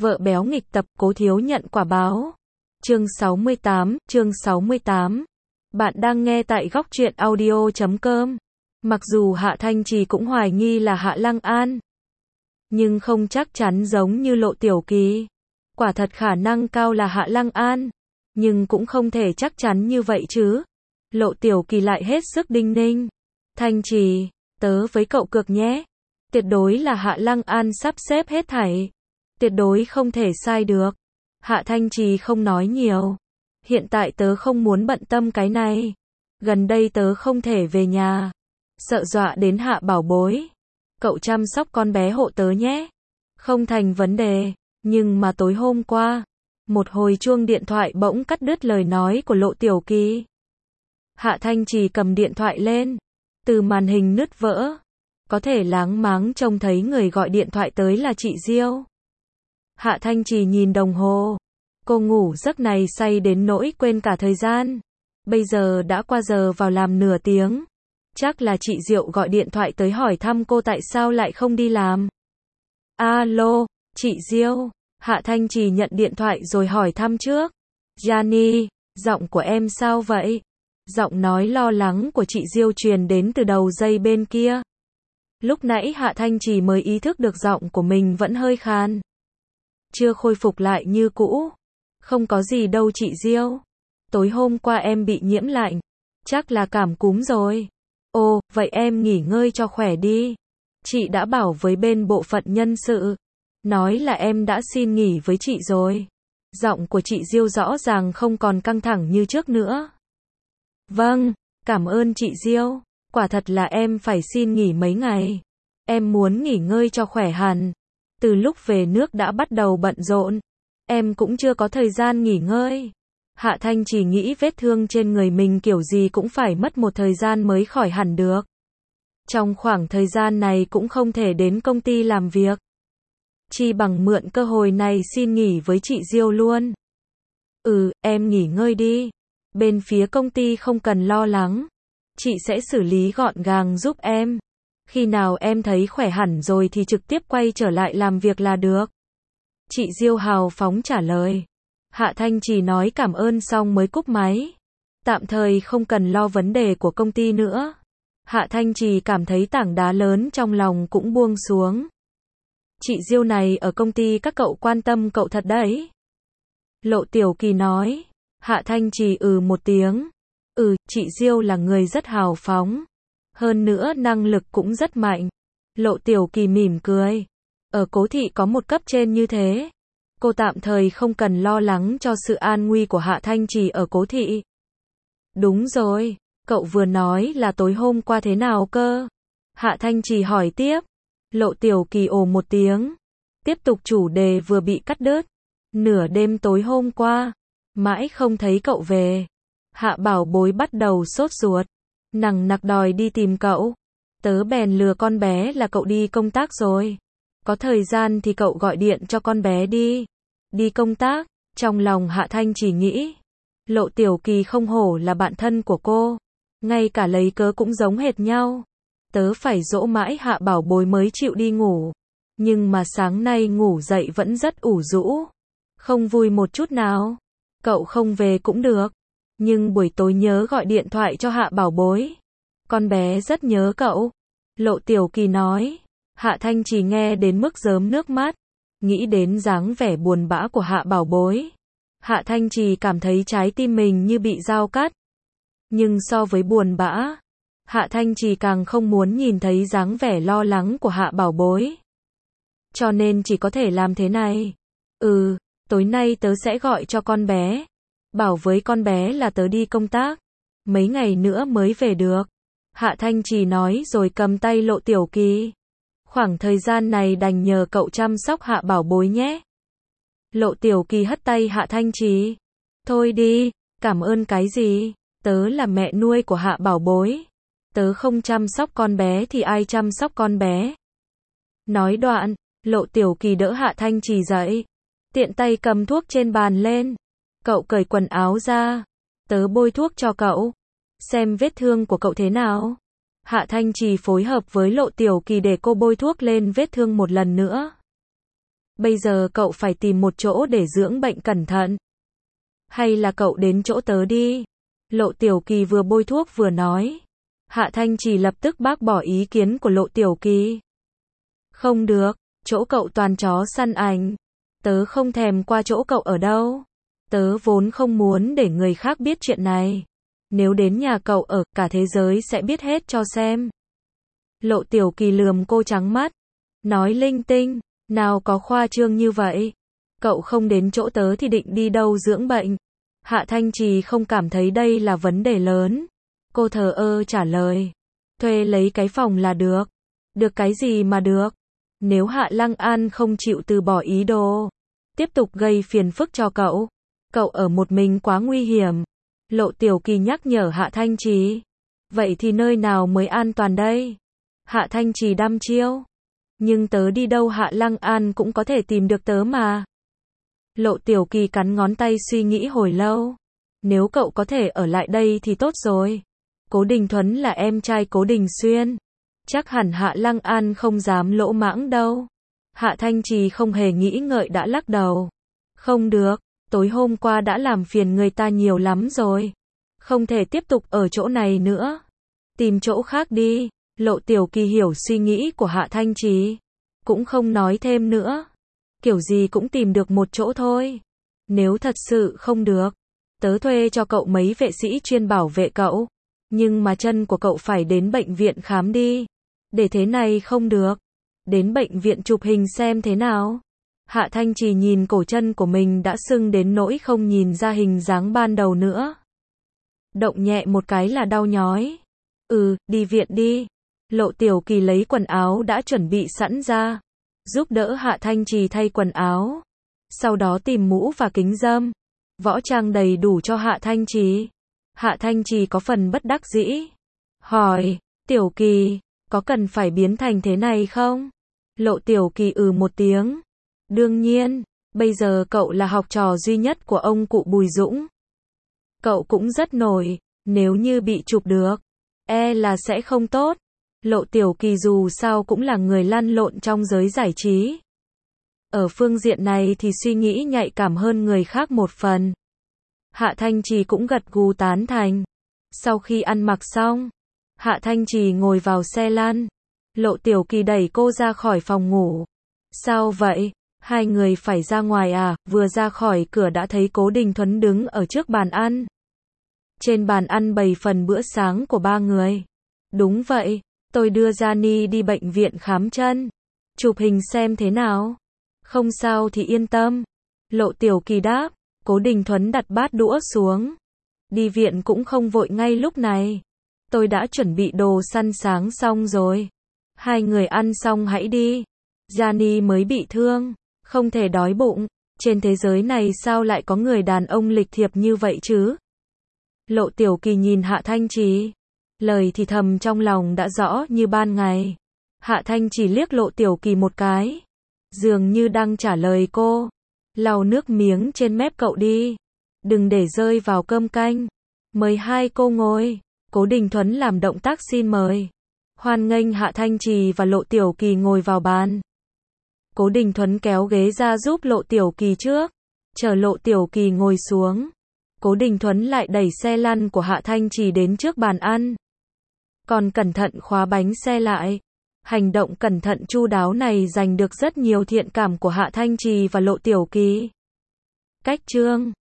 Vợ béo nghịch tập, cố thiếu nhận quả báo. Chương 68. Bạn đang nghe tại góc truyện audio.com. Mặc dù Hạ Thanh Trì cũng hoài nghi là Hạ Lăng An, nhưng không chắc chắn giống như Lộ Tiểu Kỳ. Quả thật khả năng cao là Hạ Lăng An, nhưng cũng không thể chắc chắn như vậy chứ. Lộ Tiểu Kỳ lại hết sức đinh ninh. Thanh Trì, tớ với cậu cược nhé. Tuyệt đối là Hạ Lăng An sắp xếp hết thảy. Tuyệt đối không thể sai được. Hạ Thanh Trì không nói nhiều. Hiện tại tớ không muốn bận tâm cái này. Gần đây tớ không thể về nhà. Sợ dọa đến Hạ bảo bối. Cậu chăm sóc con bé hộ tớ nhé. Không thành vấn đề. Nhưng mà tối hôm qua, một hồi chuông điện thoại bỗng cắt đứt lời nói của Lộ Tiểu Kỳ. Hạ Thanh Trì cầm điện thoại lên. Từ màn hình nứt vỡ, có thể láng máng trông thấy người gọi điện thoại tới là chị Diêu. Hạ Thanh Trì nhìn đồng hồ. Cô ngủ giấc này say đến nỗi quên cả thời gian. Bây giờ đã qua giờ vào làm nửa tiếng. Chắc là chị Diệu gọi điện thoại tới hỏi thăm cô tại sao lại không đi làm. Alo, chị Diêu. Hạ Thanh Trì nhận điện thoại rồi hỏi thăm trước. Gianni, giọng của em sao vậy? Giọng nói lo lắng của chị Diêu truyền đến từ đầu dây bên kia. Lúc nãy Hạ Thanh Trì mới ý thức được giọng của mình vẫn hơi khàn. Chưa khôi phục lại như cũ. Không có gì đâu chị Diêu. Tối hôm qua em bị nhiễm lạnh. Chắc là cảm cúm rồi. Ồ, vậy em nghỉ ngơi cho khỏe đi. Chị đã bảo với bên bộ phận nhân sự. Nói là em đã xin nghỉ với chị rồi. Giọng của chị Diêu rõ ràng không còn căng thẳng như trước nữa. Vâng, cảm ơn chị Diêu. Quả thật là em phải xin nghỉ mấy ngày. Em muốn nghỉ ngơi cho khỏe hẳn. Từ lúc về nước đã bắt đầu bận rộn. Em cũng chưa có thời gian nghỉ ngơi. Hạ Thanh chỉ nghĩ vết thương trên người mình kiểu gì cũng phải mất một thời gian mới khỏi hẳn được. Trong khoảng thời gian này cũng không thể đến công ty làm việc. Chi bằng mượn cơ hội này xin nghỉ với chị Diêu luôn. Em nghỉ ngơi đi. Bên phía công ty không cần lo lắng. Chị sẽ xử lý gọn gàng giúp em. Khi nào em thấy khỏe hẳn rồi thì trực tiếp quay trở lại làm việc là được. Chị Diêu hào phóng trả lời. Hạ Thanh chỉ nói cảm ơn xong mới cúp máy. Tạm thời không cần lo vấn đề của công ty nữa. Hạ Thanh chỉ cảm thấy tảng đá lớn trong lòng cũng buông xuống. Chị Diêu này ở công ty các cậu quan tâm cậu thật đấy. Lộ Tiểu Kỳ nói. Hạ Thanh chỉ một tiếng. Chị Diêu là người rất hào phóng. Hơn nữa năng lực cũng rất mạnh. Lộ Tiểu Kỳ mỉm cười. Ở Cố Thị có một cấp trên như thế. Cô tạm thời không cần lo lắng cho sự an nguy của Hạ Thanh Trì ở Cố Thị. Đúng rồi, cậu vừa nói là tối hôm qua thế nào cơ? Hạ Thanh Trì hỏi tiếp. Lộ Tiểu Kỳ ồ một tiếng. Tiếp tục chủ đề vừa bị cắt đứt. Nửa đêm tối hôm qua, mãi không thấy cậu về. Hạ bảo bối bắt đầu sốt ruột. Nằng nặc đòi đi tìm cậu. Tớ bèn lừa con bé là cậu đi công tác rồi. Có thời gian thì cậu gọi điện cho con bé đi. Đi công tác, trong lòng Hạ Thanh chỉ nghĩ. Lộ Tiểu Kỳ không hổ là bạn thân của cô. Ngay cả lấy cớ cũng giống hệt nhau. Tớ phải dỗ mãi Hạ bảo bối mới chịu đi ngủ. Nhưng mà sáng nay ngủ dậy vẫn rất ủ rũ. Không vui một chút nào. Cậu không về cũng được. Nhưng buổi tối nhớ gọi điện thoại cho Hạ bảo bối. Con bé rất nhớ cậu. Lộ Tiểu Kỳ nói. Hạ Thanh chỉ nghe đến mức rớm nước mắt. Nghĩ đến dáng vẻ buồn bã của Hạ bảo bối. Hạ Thanh Trì cảm thấy trái tim mình như bị dao cắt. Nhưng so với buồn bã, Hạ Thanh Trì càng không muốn nhìn thấy dáng vẻ lo lắng của Hạ bảo bối. Cho nên chỉ có thể làm thế này. Tối nay tớ sẽ gọi cho con bé. Bảo với con bé là tớ đi công tác. Mấy ngày nữa mới về được. Hạ Thanh Trì nói rồi cầm tay Lộ Tiểu Kỳ. Khoảng thời gian này đành nhờ cậu chăm sóc Hạ bảo bối nhé. Lộ Tiểu Kỳ hất tay Hạ Thanh Trì. Thôi đi, cảm ơn cái gì? Tớ là mẹ nuôi của Hạ bảo bối. Tớ không chăm sóc con bé thì ai chăm sóc con bé? Nói đoạn, Lộ Tiểu Kỳ đỡ Hạ Thanh Trì dậy. Tiện tay cầm thuốc trên bàn lên. Cậu cởi quần áo ra. Tớ bôi thuốc cho cậu. Xem vết thương của cậu thế nào. Hạ Thanh Trì phối hợp với Lộ Tiểu Kỳ để cô bôi thuốc lên vết thương một lần nữa. Bây giờ cậu phải tìm một chỗ để dưỡng bệnh cẩn thận. Hay là cậu đến chỗ tớ đi. Lộ Tiểu Kỳ vừa bôi thuốc vừa nói. Hạ Thanh Trì lập tức bác bỏ ý kiến của Lộ Tiểu Kỳ. Không được, chỗ cậu toàn chó săn ảnh. Tớ không thèm qua chỗ cậu ở đâu. Tớ vốn không muốn để người khác biết chuyện này. Nếu đến nhà cậu ở, cả thế giới sẽ biết hết cho xem. Lộ Tiểu Kỳ lườm cô trắng mắt. Nói linh tinh, nào có khoa trương như vậy. Cậu không đến chỗ tớ thì định đi đâu dưỡng bệnh. Hạ Thanh Trì không cảm thấy đây là vấn đề lớn. Cô thờ ơ trả lời. Thuê lấy cái phòng là được. Được cái gì mà được. Nếu Hạ Lăng An không chịu từ bỏ ý đồ, tiếp tục gây phiền phức cho cậu. Cậu ở một mình quá nguy hiểm. Lộ Tiểu Kỳ nhắc nhở Hạ Thanh Trì. Vậy thì nơi nào mới an toàn đây? Hạ Thanh Trì đăm chiêu. Nhưng tớ đi đâu Hạ Lăng An cũng có thể tìm được tớ mà. Lộ Tiểu Kỳ cắn ngón tay suy nghĩ hồi lâu. Nếu cậu có thể ở lại đây thì tốt rồi. Cố Đình Thuấn là em trai Cố Đình Xuyên. Chắc hẳn Hạ Lăng An không dám lỗ mãng đâu. Hạ Thanh Trì không hề nghĩ ngợi đã lắc đầu. Không được, tối hôm qua đã làm phiền người ta nhiều lắm rồi. Không thể tiếp tục ở chỗ này nữa. Tìm chỗ khác đi. Lộ Tiểu Kỳ hiểu suy nghĩ của Hạ Thanh Trì. Cũng không nói thêm nữa. Kiểu gì cũng tìm được một chỗ thôi. Nếu thật sự không được, tớ thuê cho cậu mấy vệ sĩ chuyên bảo vệ cậu. Nhưng mà chân của cậu phải đến bệnh viện khám đi. Để thế này không được. Đến bệnh viện chụp hình xem thế nào. Hạ Thanh Trì nhìn cổ chân của mình đã sưng đến nỗi không nhìn ra hình dáng ban đầu nữa. Động nhẹ một cái là đau nhói. Đi viện đi. Lộ Tiểu Kỳ lấy quần áo đã chuẩn bị sẵn ra. Giúp đỡ Hạ Thanh Trì thay quần áo. Sau đó tìm mũ và kính râm. Võ trang đầy đủ cho Hạ Thanh Trì. Hạ Thanh Trì có phần bất đắc dĩ. Hỏi, Tiểu Kỳ, có cần phải biến thành thế này không? Lộ Tiểu Kỳ một tiếng. Đương nhiên, bây giờ cậu là học trò duy nhất của ông cụ Bùi Dũng. Cậu cũng rất nổi, nếu như bị chụp được, là sẽ không tốt. Lộ Tiểu Kỳ dù sao cũng là người lăn lộn trong giới giải trí. Ở phương diện này thì suy nghĩ nhạy cảm hơn người khác một phần. Hạ Thanh Trì cũng gật gù tán thành. Sau khi ăn mặc xong, Hạ Thanh Trì ngồi vào xe lăn. Lộ Tiểu Kỳ đẩy cô ra khỏi phòng ngủ. Sao vậy? Hai người phải ra ngoài à? Vừa ra khỏi cửa đã thấy Cố Đình Thuấn đứng ở trước bàn ăn. Trên bàn ăn bày phần bữa sáng của ba người. Đúng vậy, tôi đưa Gianni đi bệnh viện khám chân. Chụp hình xem thế nào. Không sao thì yên tâm. Lộ Tiểu Kỳ đáp. Cố Đình Thuấn đặt bát đũa xuống. Đi viện cũng không vội ngay lúc này. Tôi đã chuẩn bị đồ săn sáng xong rồi. Hai người ăn xong hãy đi. Gianni mới bị thương. Không thể đói bụng. Trên thế giới này sao lại có người đàn ông lịch thiệp như vậy chứ? Lộ Tiểu Kỳ nhìn Hạ Thanh Trì. Lời thì thầm trong lòng đã rõ như ban ngày. Hạ Thanh Trì liếc Lộ Tiểu Kỳ một cái. Dường như đang trả lời cô. Lau nước miếng trên mép cậu đi. Đừng để rơi vào cơm canh. Mời hai cô ngồi. Cố Đình Thuấn làm động tác xin mời. Hoan nghênh Hạ Thanh Trì và Lộ Tiểu Kỳ ngồi vào bàn. Cố Đình Thuấn kéo ghế ra giúp Lộ Tiểu Kỳ trước. Chờ Lộ Tiểu Kỳ ngồi xuống. Cố Đình Thuấn lại đẩy xe lăn của Hạ Thanh Trì đến trước bàn ăn. Còn cẩn thận khóa bánh xe lại. Hành động cẩn thận chu đáo này giành được rất nhiều thiện cảm của Hạ Thanh Trì và Lộ Tiểu Kỳ. Cách chương